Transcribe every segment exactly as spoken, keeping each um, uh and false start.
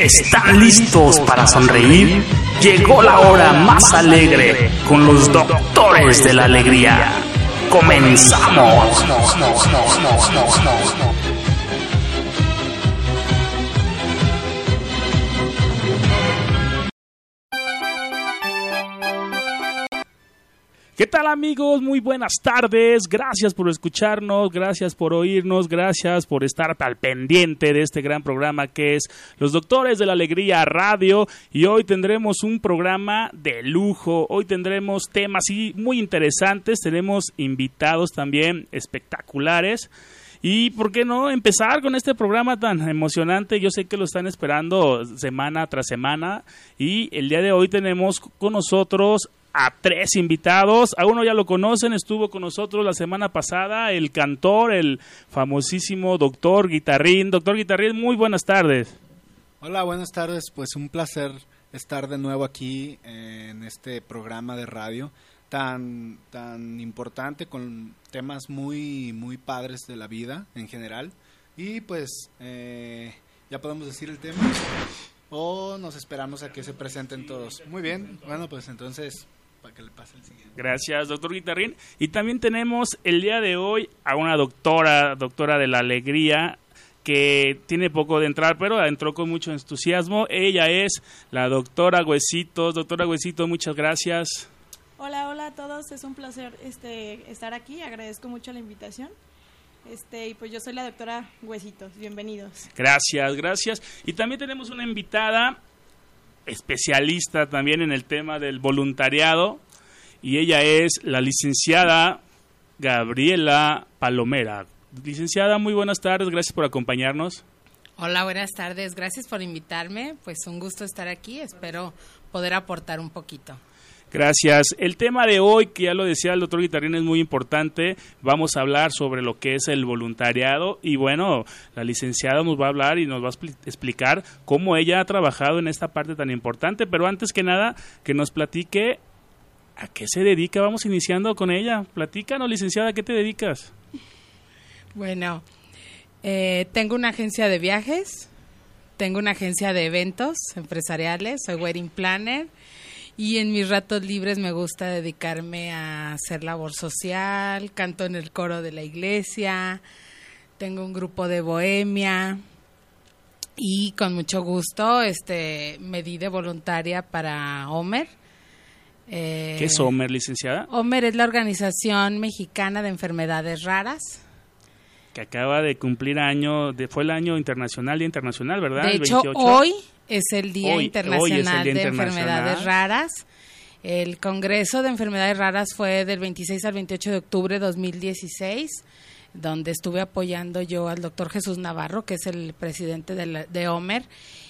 ¿Están listos para sonreír? Llegó la hora más alegre con los doctores de la alegría. ¡Comenzamos! ¿Qué tal, amigos? Muy buenas tardes, gracias por escucharnos, gracias por oírnos, gracias por estar al pendiente de este gran programa que es Los Doctores de la Alegría Radio, y hoy tendremos un programa de lujo, hoy tendremos temas sí, muy interesantes, tenemos invitados también espectaculares. Y por qué no empezar con este programa tan emocionante. Yo sé que lo están esperando semana tras semana, y el día de hoy tenemos con nosotros a tres invitados. A uno ya lo conocen, estuvo con nosotros la semana pasada, el cantor, el famosísimo doctor Guitarrín. Doctor Guitarrín, muy buenas tardes. Hola, buenas tardes. Pues un placer estar de nuevo aquí en este programa de radio tan tan importante, con temas muy muy padres de la vida en general. Y pues eh, ya podemos decir el tema o nos esperamos a que se presenten todos. Muy bien, bueno, pues entonces para que le pase el siguiente. Gracias, doctor Guitarrín. Y también tenemos el día de hoy a una doctora, doctora de la alegría, que tiene poco de entrar, pero entró con mucho entusiasmo. Ella es la doctora Huesitos. Doctora Huesitos, muchas gracias. Hola, hola a todos, es un placer este estar aquí, agradezco mucho la invitación. Este, y pues yo soy la doctora Huesitos, bienvenidos. Gracias, gracias. Y también tenemos una invitada especialista también en el tema del voluntariado, y ella es la licenciada Gabriela Palomera. Licenciada, muy buenas tardes, gracias por acompañarnos. Hola, buenas tardes, gracias por invitarme, pues un gusto estar aquí, espero poder aportar un poquito. Gracias. El tema de hoy, que ya lo decía el doctor Guitarrín, es muy importante. Vamos a hablar sobre lo que es el voluntariado, y bueno, la licenciada nos va a hablar y nos va a expl- explicar cómo ella ha trabajado en esta parte tan importante, pero antes que nada, que nos platique a qué se dedica. Vamos iniciando con ella. Platícanos, licenciada, ¿a qué te dedicas? Bueno, eh, tengo una agencia de viajes, tengo una agencia de eventos empresariales, soy wedding planner. Y en mis ratos libres me gusta dedicarme a hacer labor social, canto en el coro de la iglesia, tengo un grupo de bohemia y con mucho gusto este me di de voluntaria para Omer. Eh, ¿Qué es Omer, licenciada? Omer es la Organización Mexicana de Enfermedades Raras. Que acaba de cumplir año, de, fue el año internacional, día internacional, ¿verdad? De el hecho, veintiocho. hoy es el Día Hoy, Internacional hoy es el Día de Internacional. Enfermedades Raras. El Congreso de Enfermedades Raras fue del veintiséis al veintiocho de octubre de dos mil dieciséis, donde estuve apoyando yo al doctor Jesús Navarro, que es el presidente de, la, de Omer,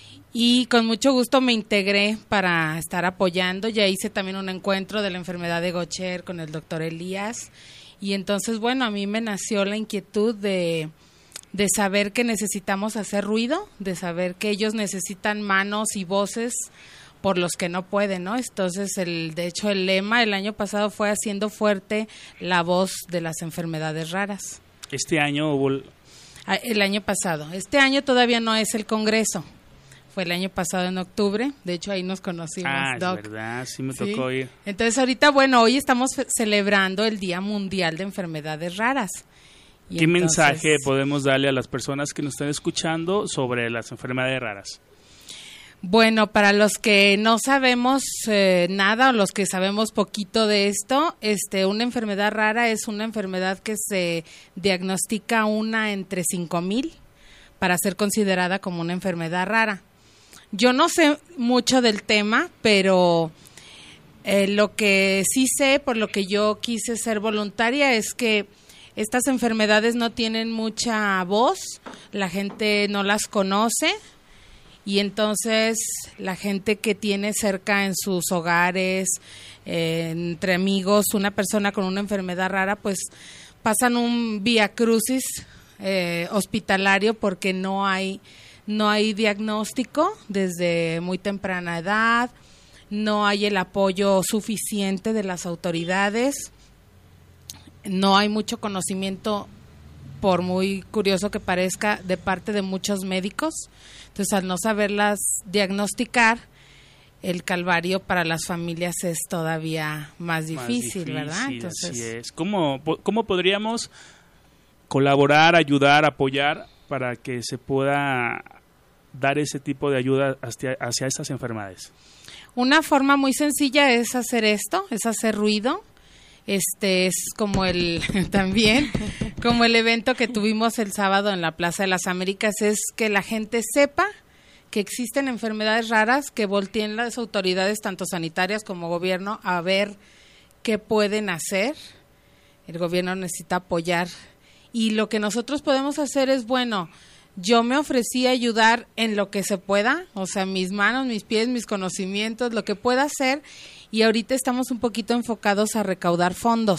y con mucho gusto me integré para estar apoyando. Ya hice también un encuentro de la enfermedad de Gaucher con el doctor Elías, y entonces, bueno, a mí me nació la inquietud de... de saber que necesitamos hacer ruido, de saber que ellos necesitan manos y voces por los que no pueden, ¿no? Entonces, el, de hecho, el lema el año pasado fue haciendo fuerte la voz de las enfermedades raras. Este año hubo... El... El año pasado. Este año todavía no es el Congreso. Fue el año pasado en octubre. De hecho, ahí nos conocimos, Ah, Doc. es verdad, sí me ¿Sí? tocó ir. Entonces, ahorita, bueno, hoy estamos fe- celebrando el Día Mundial de Enfermedades Raras. Y ¿Qué entonces, mensaje podemos darle a las personas que nos están escuchando sobre las enfermedades raras? Bueno, para los que no sabemos eh, nada o los que sabemos poquito de esto, este, una enfermedad rara es una enfermedad que se diagnostica una entre cinco mil para ser considerada como una enfermedad rara. Yo no sé mucho del tema, pero eh, lo que sí sé, por lo que yo quise ser voluntaria, es que estas enfermedades no tienen mucha voz, la gente no las conoce, y entonces la gente que tiene cerca en sus hogares, eh, entre amigos, una persona con una enfermedad rara, pues pasan un viacrucis eh, hospitalario porque no hay, no hay diagnóstico desde muy temprana edad, no hay el apoyo suficiente de las autoridades, no hay mucho conocimiento por muy curioso que parezca, de parte de muchos médicos. Entonces, al no saberlas diagnosticar, el calvario para las familias es todavía más difícil, más difícil ¿verdad? Entonces, así es. ¿Cómo, ¿Cómo podríamos colaborar, ayudar, apoyar para que se pueda dar ese tipo de ayuda hacia, hacia estas enfermedades? Una forma muy sencilla es hacer esto, es hacer ruido. Este es como el también como el evento que tuvimos el sábado en la Plaza de las Américas, es que la gente sepa que existen enfermedades raras, que volteen las autoridades, tanto sanitarias como gobierno, a ver qué pueden hacer. El gobierno necesita apoyar. Y lo que nosotros podemos hacer es, bueno, yo me ofrecí a ayudar en lo que se pueda, o sea, mis manos, mis pies, mis conocimientos, lo que pueda hacer. Y ahorita estamos un poquito enfocados a recaudar fondos.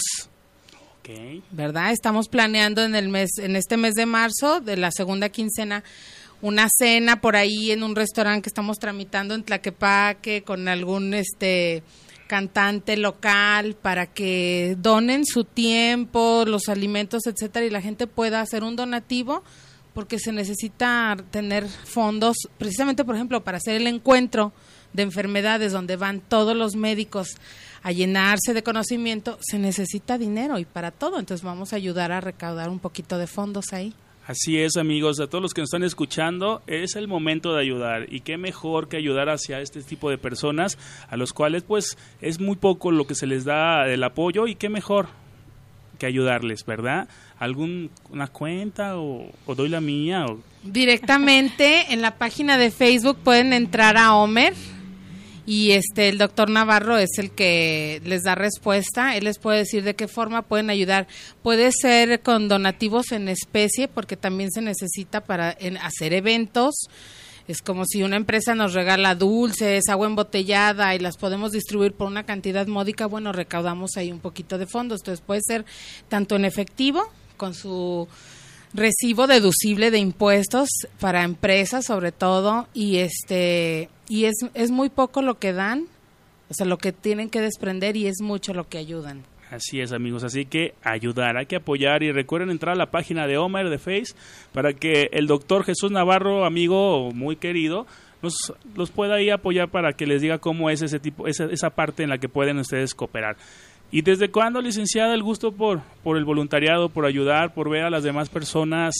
Okay. ¿Verdad? Estamos planeando en el mes, en este mes de marzo, de la segunda quincena, una cena por ahí en un restaurante que estamos tramitando en Tlaquepaque con algún este cantante local para que donen su tiempo, los alimentos, etcétera, y la gente pueda hacer un donativo, porque se necesita tener fondos precisamente, por ejemplo, para hacer el encuentro de enfermedades donde van todos los médicos a llenarse de conocimiento. Se necesita dinero y para todo, entonces vamos a ayudar a recaudar un poquito de fondos ahí. Así es, amigos, a todos los que nos están escuchando, es el momento de ayudar, y qué mejor que ayudar hacia este tipo de personas a los cuales pues es muy poco lo que se les da el apoyo, y qué mejor que ayudarles, ¿verdad? ¿Alguna cuenta o, o doy la mía? O... Directamente en la página de Facebook pueden entrar a Homer y este el doctor Navarro es el que les da respuesta. Él les puede decir de qué forma pueden ayudar. Puede ser con donativos en especie, porque también se necesita para en, hacer eventos. Es como si una empresa nos regala dulces, agua embotellada y las podemos distribuir por una cantidad módica. Bueno, recaudamos ahí un poquito de fondos. Entonces puede ser tanto en efectivo, con su recibo deducible de impuestos para empresas sobre todo, y este y es es muy poco lo que dan, o sea, lo que tienen que desprender, y es mucho lo que ayudan. Así es, amigos, así que ayudar, hay que apoyar, y recuerden entrar a la página de Homer de Face para que el doctor Jesús Navarro, amigo muy querido, nos los pueda ahí apoyar para que les diga cómo es ese tipo, esa, esa parte en la que pueden ustedes cooperar. ¿Y desde cuándo, licenciada, el gusto por, por el voluntariado, por ayudar, por ver a las demás personas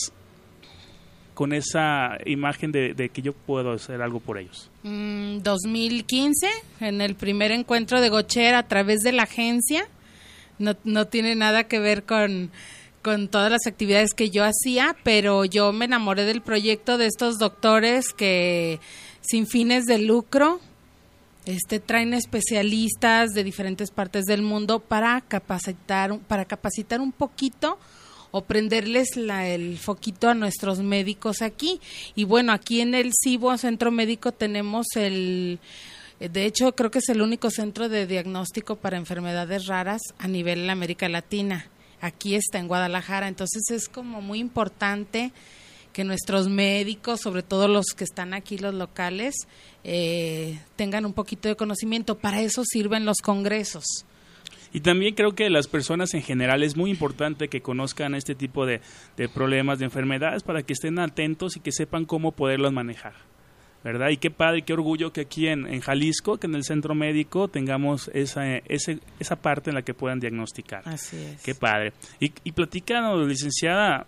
con esa imagen de, de que yo puedo hacer algo por ellos? Mm, dos mil quince, en el primer encuentro de Gocher a través de la agencia. No, no tiene nada que ver con, con todas las actividades que yo hacía, pero yo me enamoré del proyecto de estos doctores que sin fines de lucro este traen especialistas de diferentes partes del mundo para capacitar para capacitar un poquito o prenderles la, el foquito a nuestros médicos aquí. Y bueno, aquí en el CIBO, Centro Médico, tenemos el... De hecho, creo que es el único centro de diagnóstico para enfermedades raras a nivel de América Latina. Aquí está en Guadalajara, entonces es como muy importante que nuestros médicos, sobre todo los que están aquí, los locales, eh, tengan un poquito de conocimiento. Para eso sirven los congresos. Y también creo que las personas en general es muy importante que conozcan este tipo de, de problemas, de enfermedades, para que estén atentos y que sepan cómo poderlos manejar, ¿verdad? Y qué padre y qué orgullo que aquí en, en Jalisco, que en el centro médico tengamos esa, ese, esa parte en la que puedan diagnosticar. Así es. Qué padre. Y, y platícanos, licenciada,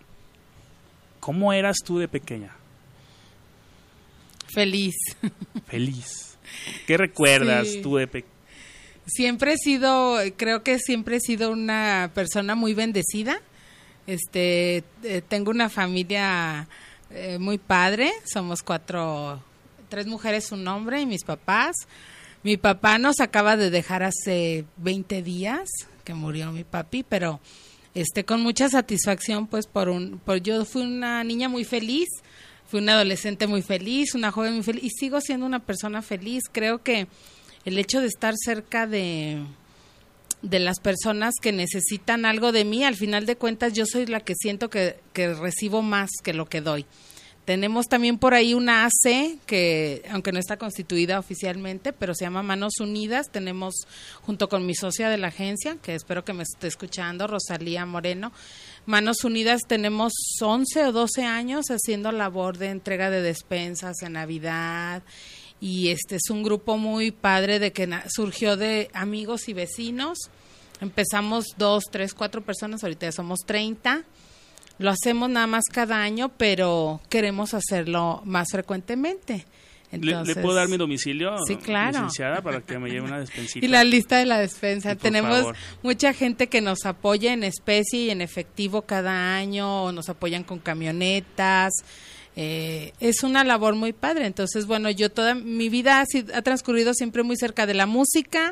¿cómo eras tú de pequeña? Feliz. Feliz. ¿Qué recuerdas Sí. tú de pequeña? Siempre he sido, creo que siempre he sido una persona muy bendecida. Este, eh, tengo una familia eh, muy padre. Somos cuatro, tres mujeres, un hombre y mis papás. Mi papá nos acaba de dejar hace veinte días que murió mi papi, pero este con mucha satisfacción, pues por un, por yo fui una niña muy feliz, fui una adolescente muy feliz, una joven muy feliz y sigo siendo una persona feliz. Creo que el hecho de estar cerca de, de las personas que necesitan algo de mí, al final de cuentas yo soy la que siento que, que recibo más que lo que doy. Tenemos también por ahí una A C, que aunque no está constituida oficialmente, pero se llama Manos Unidas. Tenemos, junto con mi socia de la agencia, que espero que me esté escuchando, Rosalía Moreno, Manos Unidas, tenemos once o doce años haciendo labor de entrega de despensas en Navidad, y este es un grupo muy padre de que na- surgió de amigos y vecinos. Empezamos dos, tres, cuatro personas, ahorita ya somos treinta. Lo hacemos nada más cada año, pero queremos hacerlo más frecuentemente. Entonces, ¿Le, ¿Le puedo dar mi domicilio, sí, claro, licenciada, para que me lleve una despensita? Y la lista de la despensa. Sí, tenemos favor. mucha gente que nos apoya en especie y en efectivo cada año, o nos apoyan con camionetas. Eh, es una labor muy padre. Entonces, bueno, yo toda mi vida ha, sido, ha transcurrido siempre muy cerca de la música,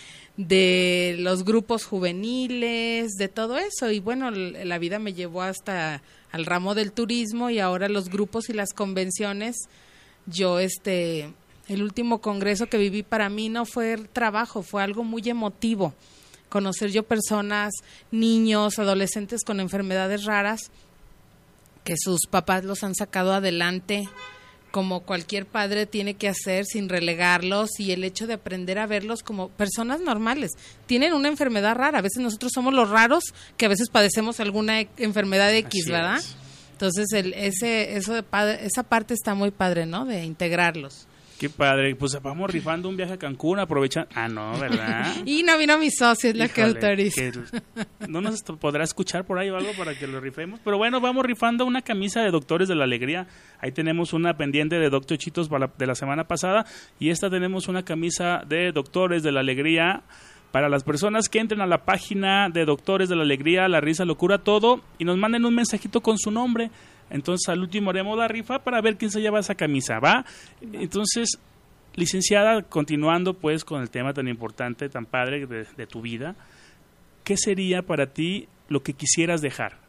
de los grupos juveniles, de todo eso, y bueno, l- la vida me llevó hasta al ramo del turismo, y ahora los grupos y las convenciones. Yo, este, el último congreso que viví para mí no fue trabajo, fue algo muy emotivo, conocer yo personas, niños, adolescentes con enfermedades raras, que sus papás los han sacado adelante, como cualquier padre tiene que hacer, sin relegarlos, y el hecho de aprender a verlos como personas normales. Tienen una enfermedad rara, a veces nosotros somos los raros que a veces padecemos alguna e- enfermedad X, Así ¿verdad? es. Entonces, el, ese, eso de padre, esa parte está muy padre, ¿no? De integrarlos. Qué padre, pues vamos rifando un viaje a Cancún, aprovechan. Ah, no, ¿verdad? Y no vino mi socio, es la que Híjole, autoriza. que no nos podrá escuchar por ahí o algo para que lo rifemos. Pero bueno, vamos rifando una camisa de Doctores de la Alegría. Ahí tenemos una pendiente de Doctor Chitos para la- de la semana pasada. Y esta tenemos una camisa de Doctores de la Alegría para las personas que entren a la página de Doctores de la Alegría, La Risa Lo Cura Todo, y nos manden un mensajito con su nombre. Entonces al último haremos la rifa para ver quién se lleva esa camisa, ¿va? Entonces, licenciada, continuando pues con el tema tan importante, tan padre de, de tu vida, ¿qué sería para ti lo que quisieras dejar?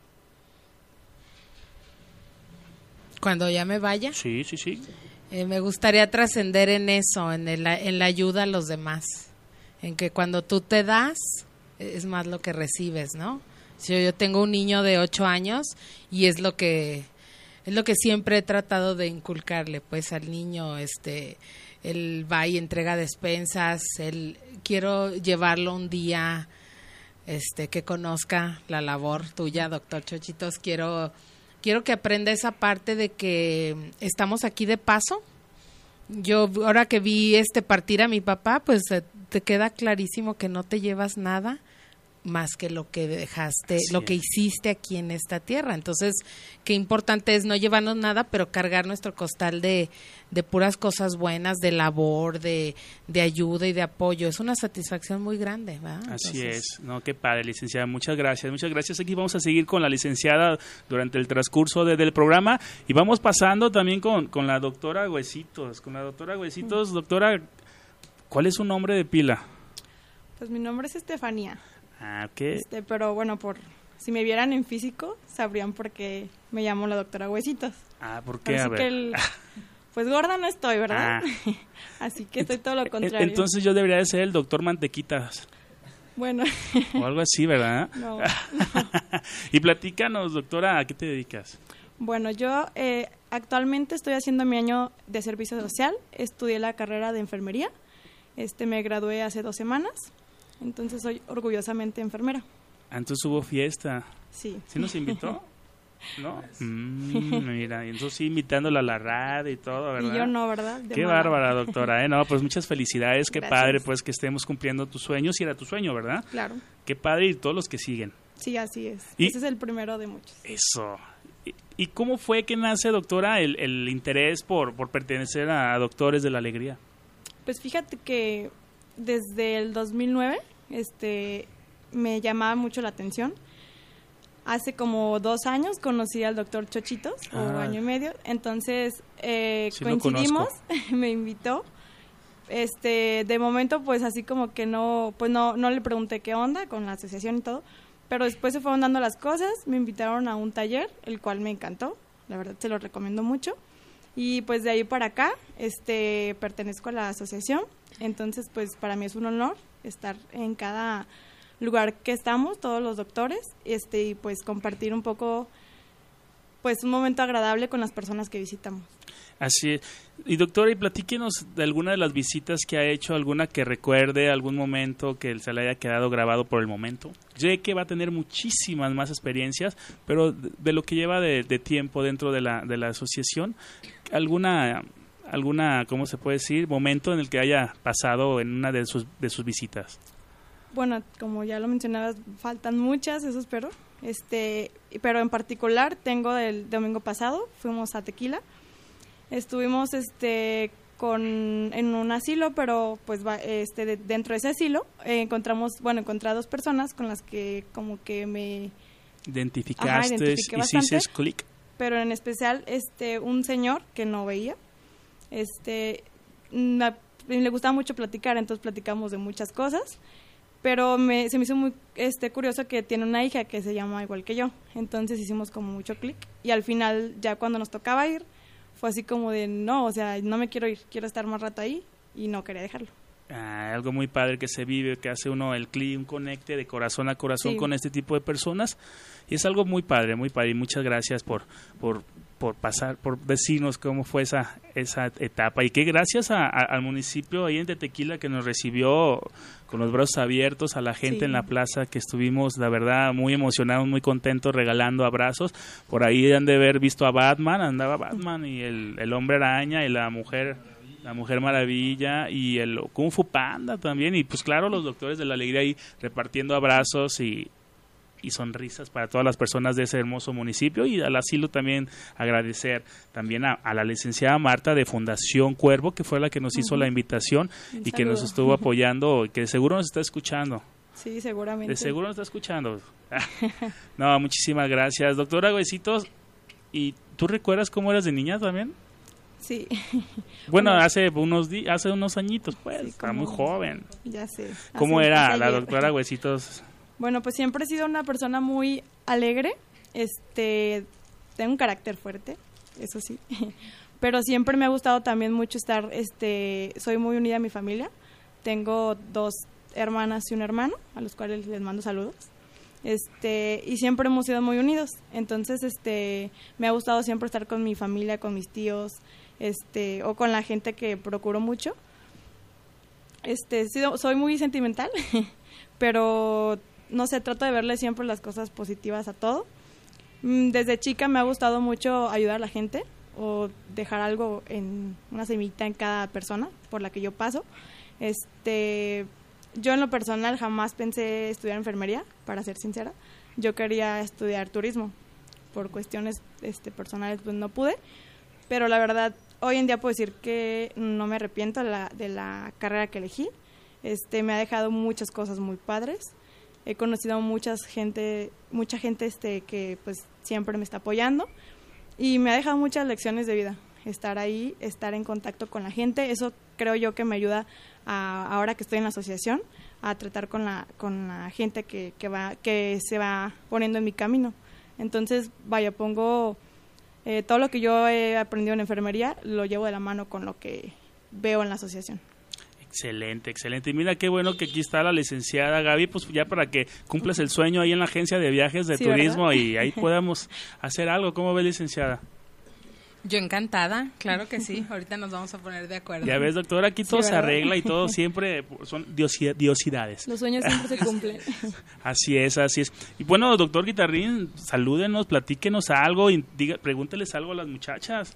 Cuando ya me vaya, Sí, sí, sí. eh, me gustaría trascender en eso, en, el, en la ayuda a los demás, en que cuando tú te das, es más lo que recibes, ¿no? Si yo, yo tengo un niño de ocho años y es lo que es lo que siempre he tratado de inculcarle, pues, al niño, este, él va y entrega despensas, él, quiero llevarlo un día, este, que conozca la labor tuya, doctor Chochitos, quiero, quiero que aprenda esa parte de que estamos aquí de paso. Yo, ahora que vi este partir a mi papá, pues eh, te queda clarísimo que no te llevas nada más que lo que dejaste, Así lo que es. hiciste aquí en esta tierra. Entonces, qué importante es no llevarnos nada, pero cargar nuestro costal de, de puras cosas buenas, de labor, de, de ayuda y de apoyo. Es una satisfacción muy grande, ¿verdad? Así Entonces, es, no, qué padre, licenciada, muchas gracias, muchas gracias. Aquí vamos a seguir con la licenciada durante el transcurso de- del programa, y vamos pasando también con, con la doctora Huesitos, con la doctora Huesitos. Doctora, ¿cuál es su nombre de pila? Pues mi nombre es Estefanía, Ah, ¿qué? este, pero bueno, por si me vieran en físico, sabrían por qué me llamo la doctora Huesitos. Ah, ¿por qué? Así A ver. que el- pues gorda no estoy, ¿verdad? Ah. Así que estoy todo lo E- contrario. Entonces yo debería de ser el doctor Mantequitas, Bueno, o algo así, ¿verdad? no. Y platícanos, doctora, ¿a qué te dedicas? Bueno, yo eh, actualmente estoy haciendo mi año de servicio social. Estudié la carrera de enfermería. Este, me gradué hace dos semanas. Entonces soy orgullosamente enfermera. Ah, entonces hubo fiesta. Sí. ¿Sí nos invitó? ¿No? Mm, mira, y entonces sí, invitándola a la radio y todo, ¿verdad? Y yo no, ¿verdad? De Qué mala. bárbara, doctora, ¿eh? No, pues muchas felicidades, qué Gracias. padre, pues, que estemos cumpliendo tus sueños, y era tu sueño, ¿verdad? Claro. Qué padre, y todos los que siguen. Sí, así es. Y- Ese es el primero de muchos. Eso. ¿Y, y cómo fue que nace, doctora, el, el interés por, por pertenecer a Doctores de la Alegría? Pues fíjate que desde el dos mil nueve este, me llamaba mucho la atención. Hace como dos años conocí al doctor Chochitos, o Ah. año y medio. Entonces eh, Sí lo coincidimos, me invitó. Este, de momento, pues así como que no, pues no, no le pregunté qué onda con la asociación y todo. Pero después se fueron dando las cosas, me invitaron a un taller, el cual me encantó. La verdad, se lo recomiendo mucho. Y pues de ahí para acá, este, pertenezco a la asociación. Entonces, pues para mí es un honor estar en cada lugar que estamos, todos los doctores, este, y pues compartir un poco pues un momento agradable con las personas que visitamos. Así es. Y doctora, y platíquenos de alguna de las visitas que ha hecho, alguna que recuerde, algún momento que se le haya quedado grabado por el momento. Sé que va a tener muchísimas más experiencias, pero de, de lo que lleva de, de tiempo dentro de la, de la asociación, alguna, alguna, ¿cómo se puede decir?, momento en el que haya pasado en una de sus, de sus visitas. Bueno, como ya lo mencionabas, faltan muchas, eso espero. Este, pero en particular tengo el domingo pasado, fuimos a Tequila. Estuvimos este con en un asilo, pero pues va, este de, dentro de ese asilo eh, encontramos, bueno, encontré a dos personas con las que como que me identificaste. Ajá, y sí es clic. Pero en especial este un señor que no veía. Este na, le gustaba mucho platicar, entonces platicamos de muchas cosas, pero me, se me hizo muy este curioso que tiene una hija que se llama igual que yo. Entonces hicimos como mucho clic y al final ya cuando nos tocaba ir fue así como de, no, o sea, no me quiero ir, quiero estar más rato ahí y no quería dejarlo. Ah, algo muy padre que se vive, que hace uno el clic, un conecte de corazón a corazón, sí, con este tipo de personas, y es algo muy padre, muy padre, y muchas gracias por por por pasar, por decirnos cómo fue esa esa etapa, y que gracias a, a, al municipio ahí en Tequila que nos recibió con los brazos abiertos, a la gente, sí, en la plaza, que estuvimos, la verdad, muy emocionados, muy contentos, regalando abrazos. Por ahí han de haber visto a Batman, andaba Batman y el, el Hombre Araña y la mujer la Mujer Maravilla y el Kung Fu Panda también, y pues claro, los doctores de la alegría ahí repartiendo abrazos y y sonrisas para todas las personas de ese hermoso municipio. Y al asilo también agradecer también a, a la licenciada Marta de Fundación Cuervo, que fue la que nos uh-huh. hizo la invitación Un y saludo. Que nos estuvo apoyando, que seguro nos está escuchando. Sí, seguramente. De seguro nos está escuchando. No, muchísimas gracias. Doctora Huesitos, ¿y tú recuerdas cómo eras de niña también? Sí. Bueno, hace unos di- hace unos añitos, pues, sí, estaba muy joven. Ya sé. ¿Cómo era la doctora Huesitos? Bueno, pues siempre he sido una persona muy alegre, este, tengo un carácter fuerte, eso sí, pero siempre me ha gustado también mucho estar, este, soy muy unida a mi familia, tengo dos hermanas y un hermano, a los cuales les mando saludos, este, y siempre hemos sido muy unidos, entonces, este, me ha gustado siempre estar con mi familia, con mis tíos, este, o con la gente que procuro mucho, este, soy muy sentimental, pero no sé, trato de verle siempre las cosas positivas a todo. Desde chica me ha gustado mucho ayudar a la gente o dejar algo, en una semillita en cada persona por la que yo paso. Este, yo en lo personal jamás pensé estudiar enfermería, para ser sincera. Yo quería estudiar turismo. Por cuestiones este, personales pues no pude, pero la verdad hoy en día puedo decir que no me arrepiento de la, de la carrera que elegí. Este, me ha dejado muchas cosas muy padres. He conocido muchas gente, mucha gente este que pues siempre me está apoyando y me ha dejado muchas lecciones de vida. Estar ahí, estar en contacto con la gente, eso creo yo que me ayuda a, ahora que estoy en la asociación, a tratar con la con la gente que, que va que se va poniendo en mi camino. Entonces, vaya, pongo eh, todo lo que yo he aprendido en enfermería, lo llevo de la mano con lo que veo en la asociación. Excelente, excelente. Y mira qué bueno que aquí está la licenciada Gaby, pues ya para que cumplas el sueño ahí en la agencia de viajes de sí, turismo, ¿verdad? Y ahí podamos hacer algo. ¿Cómo ve, licenciada? Yo encantada, claro que sí. Ahorita nos vamos a poner de acuerdo. Ya ves, doctora, aquí todo sí, se arregla y todo siempre son diosi- diosidades. Los sueños siempre se cumplen. Así es, así es. Y bueno, doctor Guitarrín, salúdenos, platíquenos algo y diga, pregúnteles algo a las muchachas.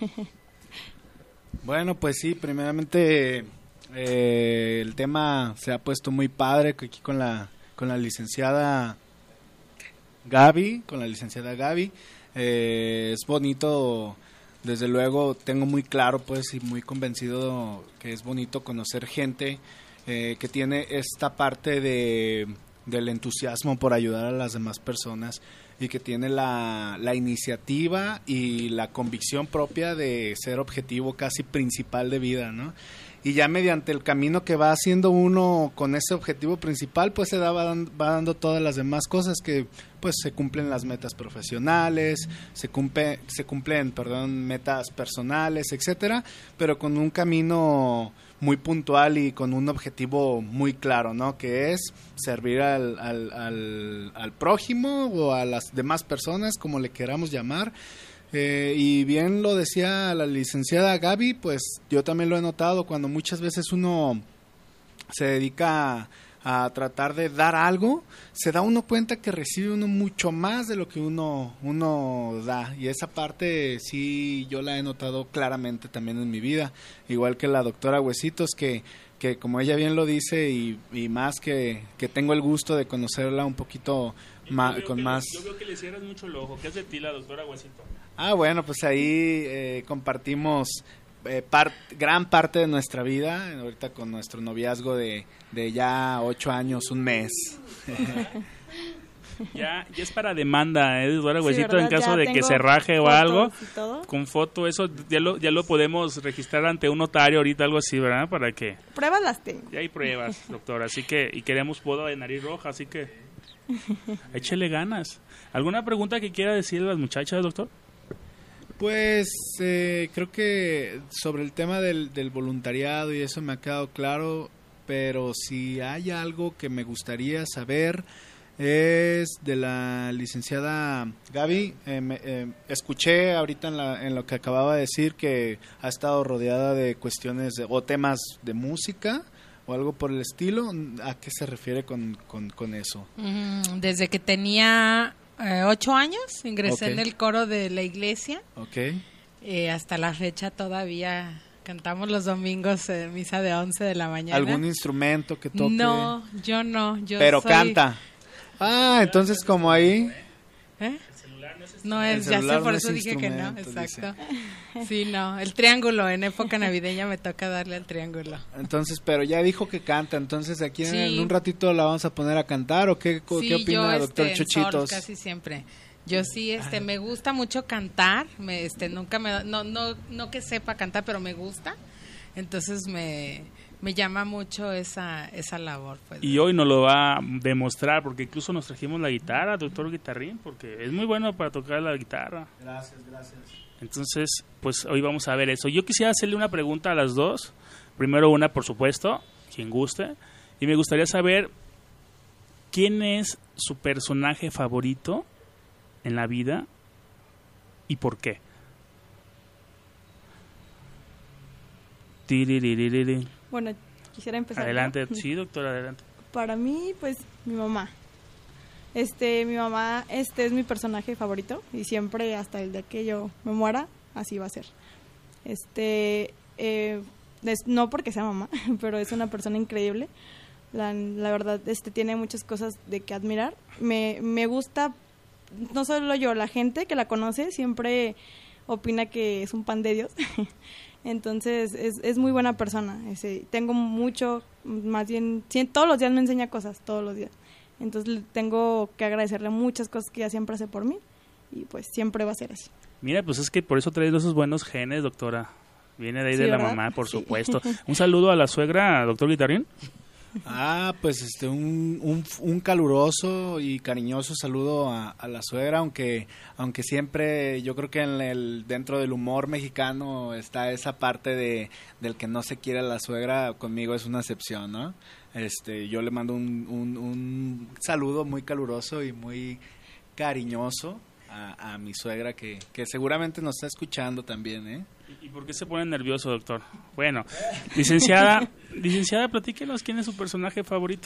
Bueno, pues sí, primeramente eh, el tema se ha puesto muy padre aquí con la con la licenciada Gaby, con la licenciada Gaby. Eh, es bonito, desde luego tengo muy claro pues y muy convencido que es bonito conocer gente eh, que tiene esta parte de del entusiasmo por ayudar a las demás personas y que tiene la, la iniciativa y la convicción propia de ser objetivo casi principal de vida, ¿no? Y ya mediante el camino que va haciendo uno con ese objetivo principal, pues se da, va, dando, va dando todas las demás cosas que pues se cumplen las metas profesionales, se cumple, se cumplen, perdón, metas personales, etcétera, pero con un camino muy puntual y con un objetivo muy claro, ¿no? Que es servir al, al, al, al prójimo o a las demás personas, como le queramos llamar. Eh, y bien lo decía la licenciada Gaby, pues yo también lo he notado cuando muchas veces uno se dedica a, a tratar de dar algo, se da uno cuenta que recibe uno mucho más de lo que uno, uno da, y esa parte sí yo la he notado claramente también en mi vida, igual que la doctora Huesitos, que, que como ella bien lo dice, y, y más que, que tengo el gusto de conocerla un poquito ma, con que, más... Yo veo que le cierras mucho el ojo. ¿Qué es de ti la doctora Huesito? Ah, bueno, pues ahí eh, compartimos eh, part, gran parte de nuestra vida, ahorita con nuestro noviazgo de, de ya ocho años, un mes. Ya, ya es para demanda, ¿eh, doctora Sí, Huesito? ¿verdad? En caso Ya de que tengo se raje o algo, fotos y todo. con foto, eso ya lo, ya lo podemos registrar ante un notario ahorita, algo así, ¿verdad? Para que... Pruebas las tengo. Ya hay pruebas, doctora, así que, y queremos boda de nariz roja, así que échele ganas. ¿Alguna pregunta que quiera decir a las muchachas, doctor? Pues eh, creo que sobre el tema del, del voluntariado y eso me ha quedado claro, pero si hay algo que me gustaría saber es de la licenciada Gaby. Eh, me, eh, escuché ahorita en, la, en lo que acababa de decir que ha estado rodeada de cuestiones de, o temas de música o algo por el estilo. ¿A qué se refiere con, con, con eso? Desde que tenía eh, ocho años ingresé Okay. en el coro de la iglesia. Okay. Eh, hasta la fecha todavía cantamos los domingos en misa de once de la mañana. ¿Algún instrumento que toque? No, yo no. Yo Pero soy... canta. Ah, entonces como ahí... ¿Eh? No El es, ya sé, celular por no eso es dije que no, instrumento, exacto. Sí, no, el triángulo, en época navideña me toca darle al triángulo. Entonces, pero ya dijo que canta, entonces aquí Sí. en un ratito la vamos a poner a cantar, ¿o qué, Sí, qué opina yo, doctor este, en Chuchitos? Soul casi siempre. Yo sí, este, me gusta mucho cantar, me, este, nunca me, da- no, no, no que sepa cantar, pero me gusta, entonces me, me llama mucho esa, esa labor, pues. Y hoy nos lo va a demostrar, porque incluso nos trajimos la guitarra, doctor Guitarrín, porque es muy bueno para tocar la guitarra. Gracias, gracias. Entonces, pues hoy vamos a ver eso. Yo quisiera hacerle una pregunta a las dos. Primero una, por supuesto, quien guste. Y me gustaría saber quién es su personaje favorito en la vida y por qué. Tiriririri. Bueno, quisiera empezar. Adelante, ¿no? sí, doctora, adelante. Para mí, pues, mi mamá. Este, mi mamá, este es mi personaje favorito y siempre hasta el día que yo me muera, así va a ser. Este, eh, es- no porque sea mamá, pero es una persona increíble. La, la verdad, este, tiene muchas cosas de que admirar. Me, me gusta, no solo yo, la gente que la conoce siempre opina que es un pan de Dios. Entonces, es, es muy buena persona. Ese, tengo mucho, más bien, sí, todos los días me enseña cosas, todos los días. Entonces, le tengo que agradecerle muchas cosas que ella siempre hace por mí y pues siempre va a ser así. Mira, pues es que por eso traes esos buenos genes, doctora. Viene de ahí Sí, de la ¿verdad? mamá, por Sí. supuesto. Un saludo a la suegra, doctor Guitarrín. Ah, pues este un, un, un caluroso y cariñoso saludo a, a la suegra, aunque aunque siempre yo creo que en el dentro del humor mexicano está esa parte de del que no se quiere a la suegra, conmigo es una excepción, ¿no? Este, yo le mando un, un, un saludo muy caluroso y muy cariñoso a, a mi suegra que, que seguramente nos está escuchando también, ¿eh? ¿Y por qué se pone nervioso, doctor? Bueno, licenciada, licenciada, platíquenos quién es su personaje favorito.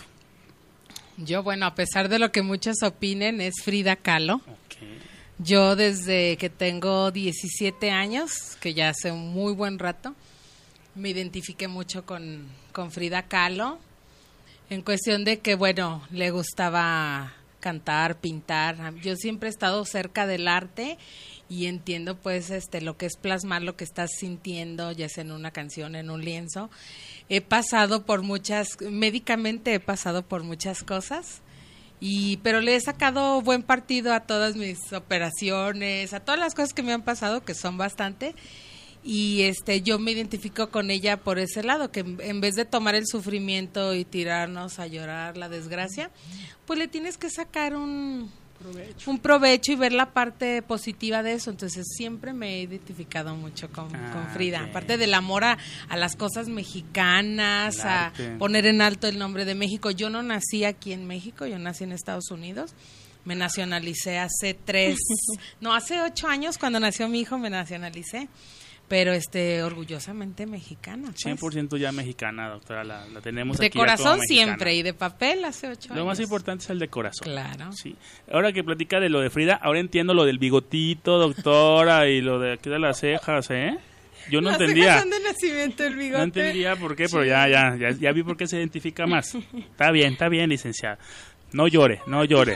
Yo, bueno, a pesar de lo que muchos opinen, es Frida Kahlo. Okay. Yo desde que tengo diecisiete años, que ya hace un muy buen rato, me identifiqué mucho con, con Frida Kahlo, en cuestión de que, bueno, le gustaba cantar, pintar. Yo siempre he estado cerca del arte y entiendo pues este lo que es plasmar lo que estás sintiendo, ya sea en una canción, en un lienzo. He pasado por muchas, médicamente he pasado por muchas cosas, y pero le he sacado buen partido a todas mis operaciones, a todas las cosas que me han pasado, que son bastante, y este yo me identifico con ella por ese lado, que en en vez de tomar el sufrimiento y tirarnos a llorar la desgracia, pues le tienes que sacar un provecho. un provecho y ver la parte positiva de eso. Entonces siempre me he identificado mucho con, Ah, con Frida, bien. aparte del amor a, a las cosas mexicanas, El a arte. poner en alto el nombre de México. Yo no nací aquí en México, yo nací en Estados Unidos. Me nacionalicé hace tres, no, hace ocho años cuando nació mi hijo me nacionalicé, pero este orgullosamente mexicana. Pues. cien por ciento ya mexicana, doctora, la, la tenemos De aquí ya como corazón mexicana. siempre y de papel hace ocho años. Lo más importante es el de corazón. Claro. Sí. Ahora que platica de lo de Frida, ahora entiendo lo del bigotito, doctora, y lo de aquí de las cejas, ¿eh? Yo no Las entendía. cejas son de nacimiento, el bigote. No entendía por qué, pero ya, ya, ya, ya vi por qué se identifica más. Está bien, está bien, licenciada. No llore, no llore.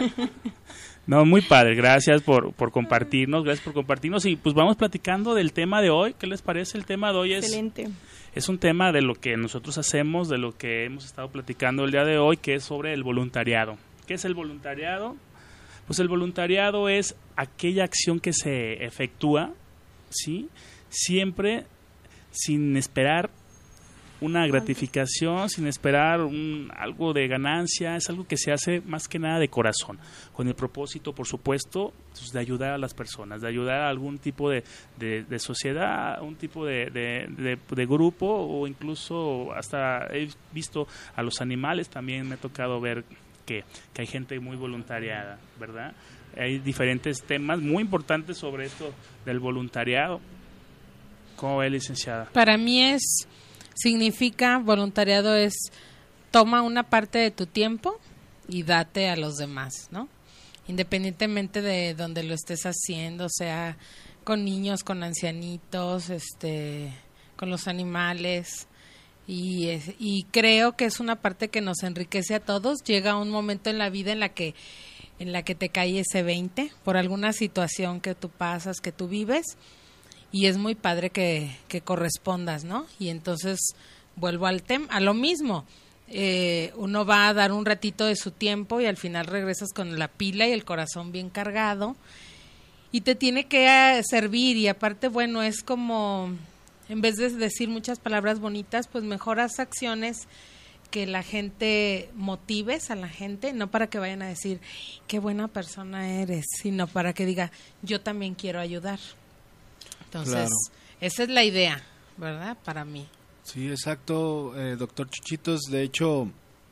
No, muy padre, gracias por, por compartirnos, gracias por compartirnos y pues vamos platicando del tema de hoy. ¿Qué les parece? El tema de hoy es, Excelente. es un tema de lo que nosotros hacemos, de lo que hemos estado platicando el día de hoy, que es sobre el voluntariado. ¿Qué es el voluntariado? Pues el voluntariado es aquella acción que se efectúa, ¿sí? Siempre sin esperar una gratificación, sin esperar un, algo de ganancia, es algo que se hace más que nada de corazón, con el propósito, por supuesto, pues, de ayudar a las personas, de ayudar a algún tipo de, de, de sociedad, un tipo de, de, de, de grupo, o incluso hasta he visto a los animales, también me ha tocado ver que, que hay gente muy voluntariada, ¿verdad? Hay diferentes temas muy importantes sobre esto del voluntariado. ¿Cómo ve, licenciada? Para mí es, significa, voluntariado es, toma una parte de tu tiempo y date a los demás, ¿no? Independientemente de donde lo estés haciendo, sea con niños, con ancianitos, este, con los animales. Y, es, y creo que es una parte que nos enriquece a todos. Llega un momento en la vida en la que en la que te cae ese veinte por alguna situación que tú pasas, que tú vives, y es muy padre que, que correspondas, ¿no? Y entonces vuelvo al tema, a lo mismo. Eh, uno va a dar un ratito de su tiempo y al final regresas con la pila y el corazón bien cargado y te tiene que eh, servir. Y aparte, bueno, es como, en vez de decir muchas palabras bonitas, pues mejoras acciones que la gente, motives a la gente, no para que vayan a decir qué buena persona eres, sino para que diga yo también quiero ayudar. Entonces, Claro. esa es la idea, ¿verdad? Para mí. Sí, exacto, eh, doctor Chuchitos. De hecho,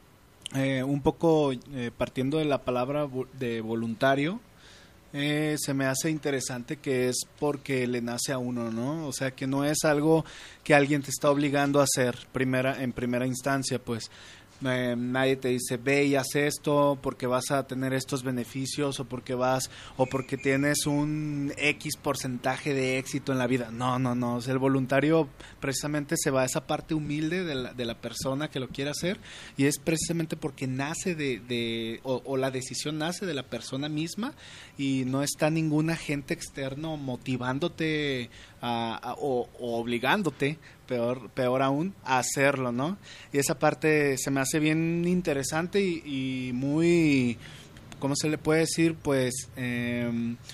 eh, un poco eh, partiendo de la palabra vo- de voluntario, eh, se me hace interesante que es porque le nace a uno, ¿no? O sea, que no es algo que alguien te está obligando a hacer primera en primera instancia, pues. Eh, nadie te dice ve y haz esto porque vas a tener estos beneficios o porque vas o porque tienes un X porcentaje de éxito en la vida. No, no, no. O sea, el voluntario precisamente se va a esa parte humilde de la, de la persona que lo quiere hacer y es precisamente porque nace de, de o, o la decisión nace de la persona misma y no está ningún agente externo motivándote a, a, o, o obligándote, peor peor aún, a hacerlo, ¿no? Y esa parte se me hace bien interesante y, y muy, ¿cómo se le puede decir? Pues eh,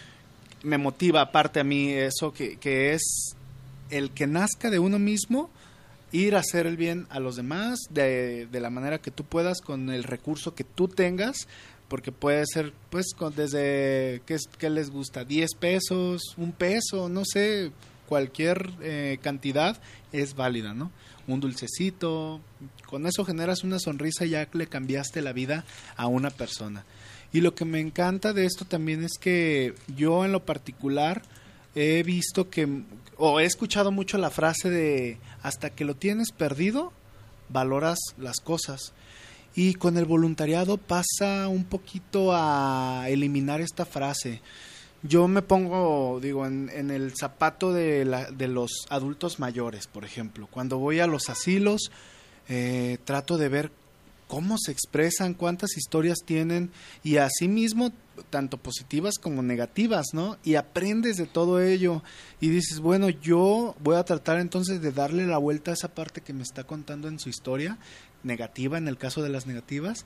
me motiva aparte a mí eso que, que es el que nazca de uno mismo, ir a hacer el bien a los demás de, de la manera que tú puedas, con el recurso que tú tengas, porque puede ser pues con, desde, ¿qué, ¿qué les gusta? diez pesos, un peso, no sé, cualquier eh, cantidad es válida, ¿no? Un dulcecito, con eso generas una sonrisa y ya le cambiaste la vida a una persona. Y lo que me encanta de esto también es que yo en lo particular he visto que, o he escuchado mucho la frase de hasta que lo tienes perdido, valoras las cosas. Y con el voluntariado pasa un poquito a eliminar esta frase. Yo me pongo, digo, en, en el zapato de, la, de los adultos mayores, por ejemplo. Cuando voy a los asilos, eh, trato de ver cómo se expresan, cuántas historias tienen y asimismo, tanto positivas como negativas, ¿no? Y aprendes de todo ello y dices, bueno, yo voy a tratar entonces de darle la vuelta a esa parte que me está contando en su historia, negativa en el caso de las negativas,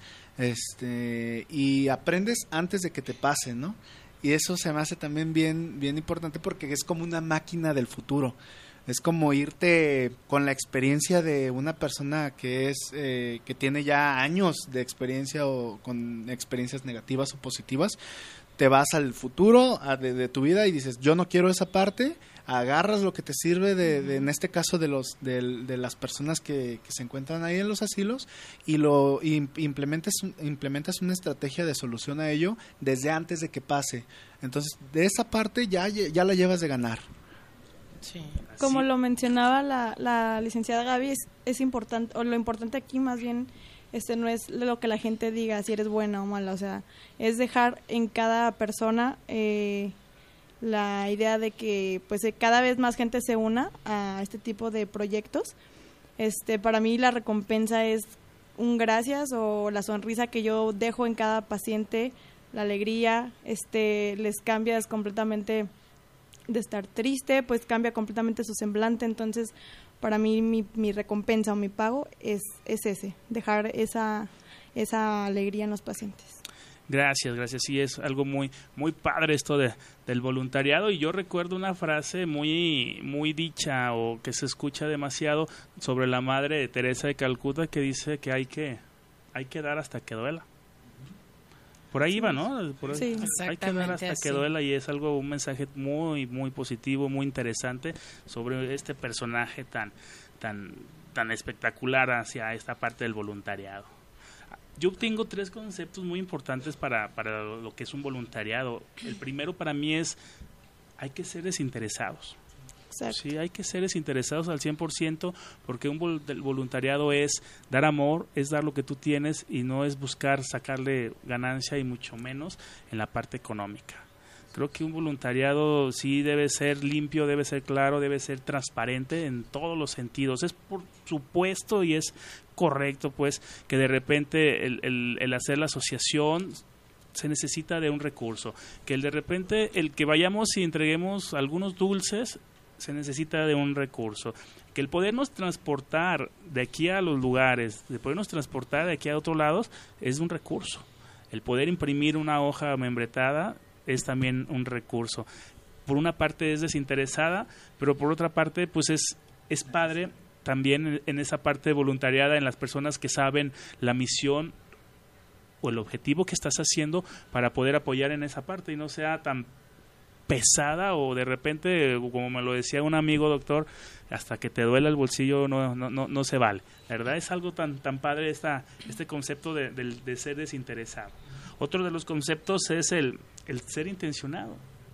este, y aprendes antes de que te pase, ¿no? Y eso se me hace también bien, bien importante porque es como una máquina del futuro. Es como irte con la experiencia de una persona que es eh, que tiene ya años de experiencia o con experiencias negativas o positivas. te vas al futuro a de, de tu vida y dices, yo no quiero esa parte, agarras lo que te sirve de, de en este caso de los de, de las personas que, que se encuentran ahí en los asilos y lo y implementas implementas una estrategia de solución a ello desde antes de que pase. Entonces, de esa parte ya ya la llevas de ganar. Sí. Como lo mencionaba la, la licenciada Gaby, es, es importante, o lo importante aquí más bien este no es lo que la gente diga, si eres buena o mala, o sea, es dejar en cada persona eh, la idea de que pues cada vez más gente se una a este tipo de proyectos. Este, para mí la recompensa es un gracias o la sonrisa que yo dejo en cada paciente, la alegría, este, les cambias completamente de estar triste, pues cambia completamente su semblante. Entonces, para mí mi, mi recompensa o mi pago es, es ese, dejar esa, esa alegría en los pacientes. Gracias, gracias. Sí, es algo muy muy padre esto de, del voluntariado, y yo recuerdo una frase muy muy dicha o que se escucha demasiado sobre la madre de Teresa de Calcuta, que dice que hay que hay que dar hasta que duela. Por ahí iba, ¿no? Por ahí, sí, hay que dar hasta así. que duela, y es algo, un mensaje muy muy positivo, muy interesante sobre este personaje tan tan tan espectacular hacia esta parte del voluntariado. Yo tengo tres conceptos muy importantes para, para lo que es un voluntariado. El primero para mí es, hay que ser desinteresados. Exacto. Sí, hay que ser desinteresados al cien por ciento, porque un vol- voluntariado es dar amor, es dar lo que tú tienes, y no es buscar sacarle ganancia, y mucho menos en la parte económica. Creo que un voluntariado sí debe ser limpio, debe ser claro, debe ser transparente en todos los sentidos. Es por supuesto y es correcto, pues, que de repente el, el, el hacer la asociación se necesita de un recurso, que el de repente el que vayamos y entreguemos algunos dulces se necesita de un recurso, que el podernos transportar de aquí a los lugares, de podernos transportar de aquí a otros lados es un recurso. El poder imprimir una hoja membretada es también un recurso. Por una parte es desinteresada, pero por otra parte pues es, es padre también en esa parte voluntariada, en las personas que saben la misión o el objetivo que estás haciendo para poder apoyar en esa parte y no sea tan pesada, o de repente, como me lo decía un amigo doctor, hasta que te duela el bolsillo no no no, no se vale. La verdad es algo tan tan padre esta este concepto de, de, de ser desinteresado. Otro de los conceptos es el, el ser intencionado.